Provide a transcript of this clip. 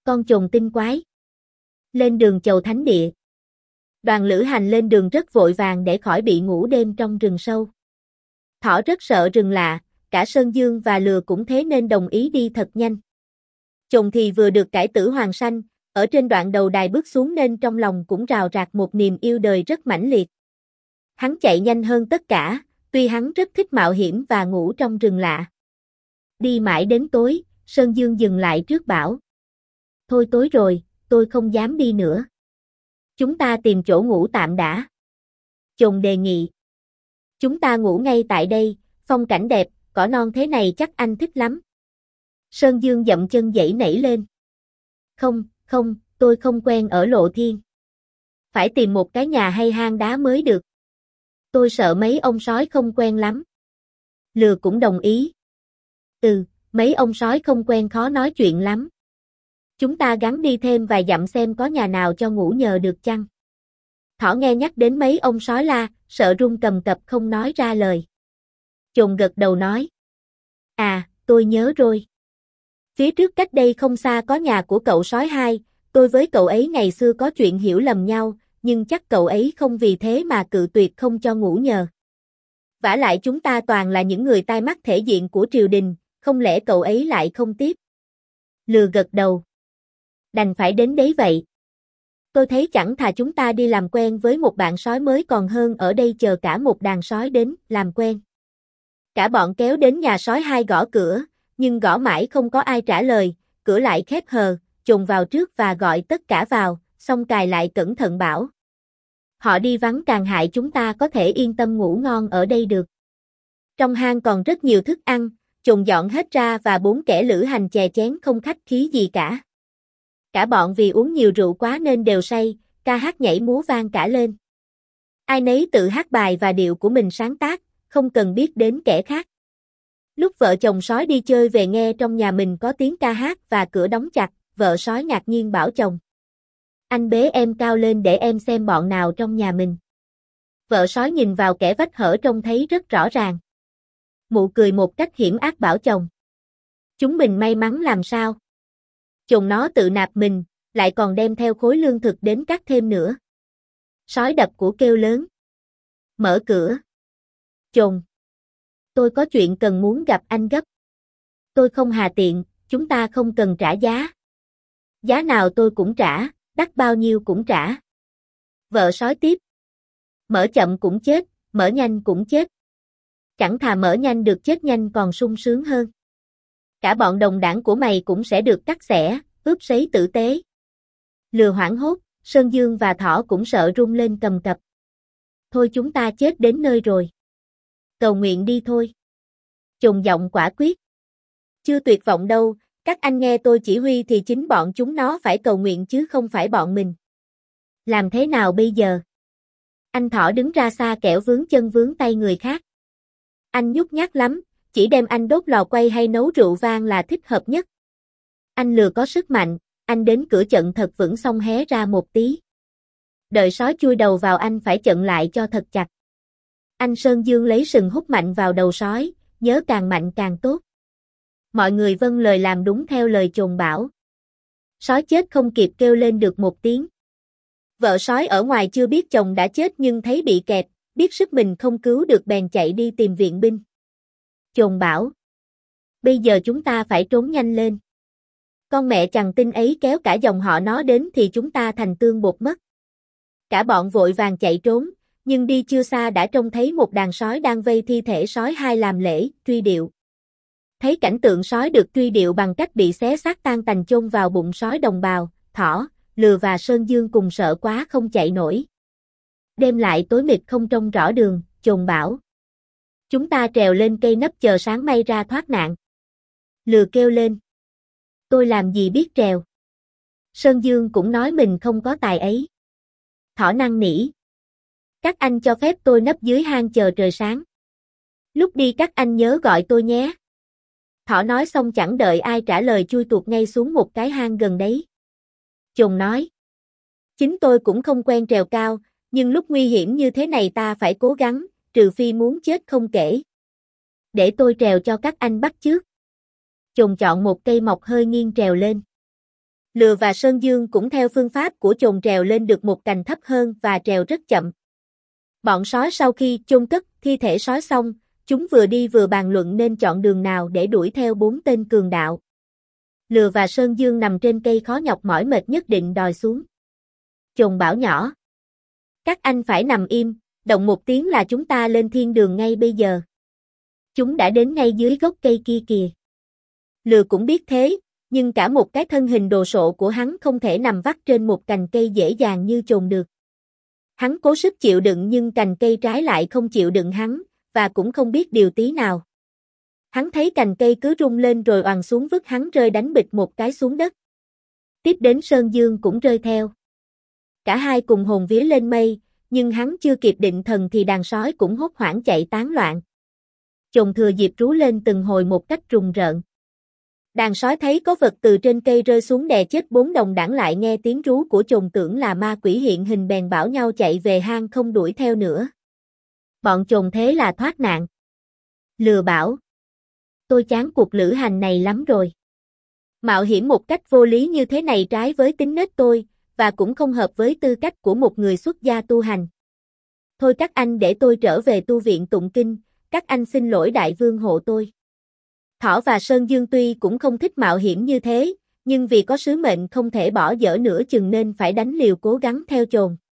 Con trồn tinh quái. Lên đường chầu thánh địa. Đoàn lữ hành lên đường rất vội vàng để khỏi bị ngủ đêm trong rừng sâu. Thỏ rất sợ rừng lạ, cả Sơn Dương và Lừa cũng thế nên đồng ý đi thật nhanh. Trồn thì vừa được cải tử hoàng sanh, ở trên đoạn đầu đài bước xuống nên trong lòng cũng rào rạc một niềm yêu đời rất mãnh liệt. Hắn chạy nhanh hơn tất cả, tuy hắn rất thích mạo hiểm và ngủ trong rừng lạ. Đi mãi đến tối, Sơn Dương dừng lại trước bảo. Thôi tối rồi, tôi không dám đi nữa. Chúng ta tìm chỗ ngủ tạm đã. Trồn đề nghị. Chúng ta ngủ ngay tại đây, phong cảnh đẹp, cỏ non thế này chắc anh thích lắm. Sơn Dương dậm chân giãy nảy lên. Không, tôi không quen ở Lộ Thiên. Phải tìm một cái nhà hay hang đá mới được. Tôi sợ mấy ông sói không quen lắm. Lừa cũng đồng ý. Mấy ông sói không quen khó nói chuyện lắm. Chúng ta gắng đi thêm vài dặm xem có nhà nào cho ngủ nhờ được chăng. Thỏ nghe nhắc đến mấy ông sói la, sợ run cầm cập không nói ra lời. Trồn gật đầu nói. À, tôi nhớ rồi. Phía trước cách đây không xa có nhà của cậu sói hai, tôi với cậu ấy ngày xưa có chuyện hiểu lầm nhau, nhưng chắc cậu ấy không vì thế mà cự tuyệt không cho ngủ nhờ. Vả lại chúng ta toàn là những người tai mắt thể diện của triều đình, không lẽ cậu ấy lại không tiếp? Lừa gật đầu. Đành phải đến đấy vậy. Tôi thấy chẳng thà chúng ta đi làm quen với một bạn sói mới còn hơn ở đây chờ cả một đàn sói đến làm quen. Cả bọn kéo đến nhà sói hai gõ cửa, nhưng gõ mãi không có ai trả lời, cửa lại khép hờ, Trồn vào trước và gọi tất cả vào, xong cài lại cẩn thận bảo. Họ đi vắng càng hại chúng ta có thể yên tâm ngủ ngon ở đây được. Trong hang còn rất nhiều thức ăn, Trồn dọn hết ra và bốn kẻ lữ hành chè chén không khách khí gì cả. Cả bọn vì uống nhiều rượu quá nên đều say, ca hát nhảy múa vang cả lên. Ai nấy tự hát bài và điệu của mình sáng tác, không cần biết đến kẻ khác. Lúc vợ chồng sói đi chơi về nghe trong nhà mình có tiếng ca hát và cửa đóng chặt, vợ sói ngạc nhiên bảo chồng. Anh bế em cao lên để em xem bọn nào trong nhà mình. Vợ sói nhìn vào kẻ vách hở trông thấy rất rõ ràng. Mụ cười một cách hiểm ác bảo chồng. Chúng mình may mắn làm sao? Chồng nó tự nạp mình, lại còn đem theo khối lương thực đến cắt thêm nữa. Sói đập của kêu lớn. Mở cửa. Chồng. Tôi có chuyện cần muốn gặp anh gấp. Tôi không hà tiện, chúng ta không cần trả giá. Giá nào tôi cũng trả, đắt bao nhiêu cũng trả. Vợ sói tiếp. Mở chậm cũng chết, mở nhanh cũng chết. Chẳng thà mở nhanh được chết nhanh còn sung sướng hơn. Cả bọn đồng đảng của mày cũng sẽ được cắt xẻ, ướp sấy tử tế. Lừa hoảng hốt, Sơn Dương và Thỏ cũng sợ run lên cầm cập. Thôi chúng ta chết đến nơi rồi. Cầu nguyện đi thôi. Trùng giọng quả quyết. Chưa tuyệt vọng đâu, các anh nghe tôi chỉ huy thì chính bọn chúng nó phải cầu nguyện chứ không phải bọn mình. Làm thế nào bây giờ? Anh Thỏ đứng ra xa kẻo vướng chân vướng tay người khác. Anh nhút nhát lắm, chỉ đem anh đốt lò quay hay nấu rượu vang là thích hợp nhất. Anh Lừa có sức mạnh, anh đến cửa trận thật vững xong hé ra một tí. Đợi sói chui đầu vào anh phải chận lại cho thật chặt. Anh Sơn Dương lấy sừng hút mạnh vào đầu sói, nhớ càng mạnh càng tốt. Mọi người vâng lời làm đúng theo lời chồn bảo. Sói chết không kịp kêu lên được một tiếng. Vợ sói ở ngoài chưa biết chồng đã chết nhưng thấy bị kẹt, biết sức mình không cứu được bèn chạy đi tìm viện binh. Chồn bảo. Bây giờ chúng ta phải trốn nhanh lên. Con mẹ chằn tinh ấy kéo cả dòng họ nó đến thì chúng ta thành tương bột mất. Cả bọn vội vàng chạy trốn, nhưng đi chưa xa đã trông thấy một đàn sói đang vây thi thể sói hai làm lễ, truy điệu. Thấy cảnh tượng sói được truy điệu bằng cách bị xé xác tan tành chôn vào bụng sói đồng bào, Thỏ, Lừa và Sơn Dương cùng sợ quá không chạy nổi. Đêm lại tối mịt không trông rõ đường, chồn bảo. Chúng ta trèo lên cây nấp chờ sáng may ra thoát nạn. Lừa kêu lên. Tôi làm gì biết trèo. Sơn Dương cũng nói mình không có tài ấy. Thỏ năn nỉ. Các anh cho phép tôi nấp dưới hang chờ trời sáng. Lúc đi các anh nhớ gọi tôi nhé. Thỏ nói xong chẳng đợi ai trả lời chui tuột ngay xuống một cái hang gần đấy. Chồn nói. Chính tôi cũng không quen trèo cao, nhưng lúc nguy hiểm như thế này ta phải cố gắng, trừ phi muốn chết không kể. Để tôi trèo cho các anh bắt chước. Chồn chọn một cây mọc hơi nghiêng trèo lên. Lừa và Sơn Dương cũng theo phương pháp của chồn trèo lên được một cành thấp hơn và trèo rất chậm. Bọn sói sau khi chôn cất thi thể sói xong, chúng vừa đi vừa bàn luận nên chọn đường nào để đuổi theo 4 tên cường đạo. Lừa và Sơn Dương nằm trên cây khó nhọc mỏi mệt nhất định đòi xuống. Chồn bảo nhỏ: các anh phải nằm im, động một tiếng là chúng ta lên thiên đường ngay bây giờ. Chúng đã đến ngay dưới gốc cây kia kìa. Lừa cũng biết thế, nhưng cả một cái thân hình đồ sộ của hắn không thể nằm vắt trên một cành cây dễ dàng như chồn được. Hắn cố sức chịu đựng nhưng cành cây trái lại không chịu đựng hắn, và cũng không biết điều tí nào. Hắn thấy cành cây cứ rung lên rồi oằn xuống vứt hắn rơi đánh bịch một cái xuống đất. Tiếp đến Sơn Dương cũng rơi theo. Cả hai cùng hồn vía lên mây, nhưng hắn chưa kịp định thần thì đàn sói cũng hốt hoảng chạy tán loạn. Chồn thừa dịp rú lên từng hồi một cách rùng rợn. Đàn sói thấy có vật từ trên cây rơi xuống đè chết 4 đồng đảng lại nghe tiếng rú của chồn tưởng là ma quỷ hiện hình bèn bảo nhau chạy về hang không đuổi theo nữa. Bọn chồn thế là thoát nạn. Lừa bảo: tôi chán cuộc lữ hành này lắm rồi. Mạo hiểm một cách vô lý như thế này trái với tính nết tôi, và cũng không hợp với tư cách của một người xuất gia tu hành. Thôi các anh để tôi trở về tu viện tụng kinh, các anh xin lỗi đại vương hộ tôi. Thỏ và Sơn Dương tuy cũng không thích mạo hiểm như thế, nhưng vì có sứ mệnh không thể bỏ dở nửa chừng nên phải đánh liều cố gắng theo chồn.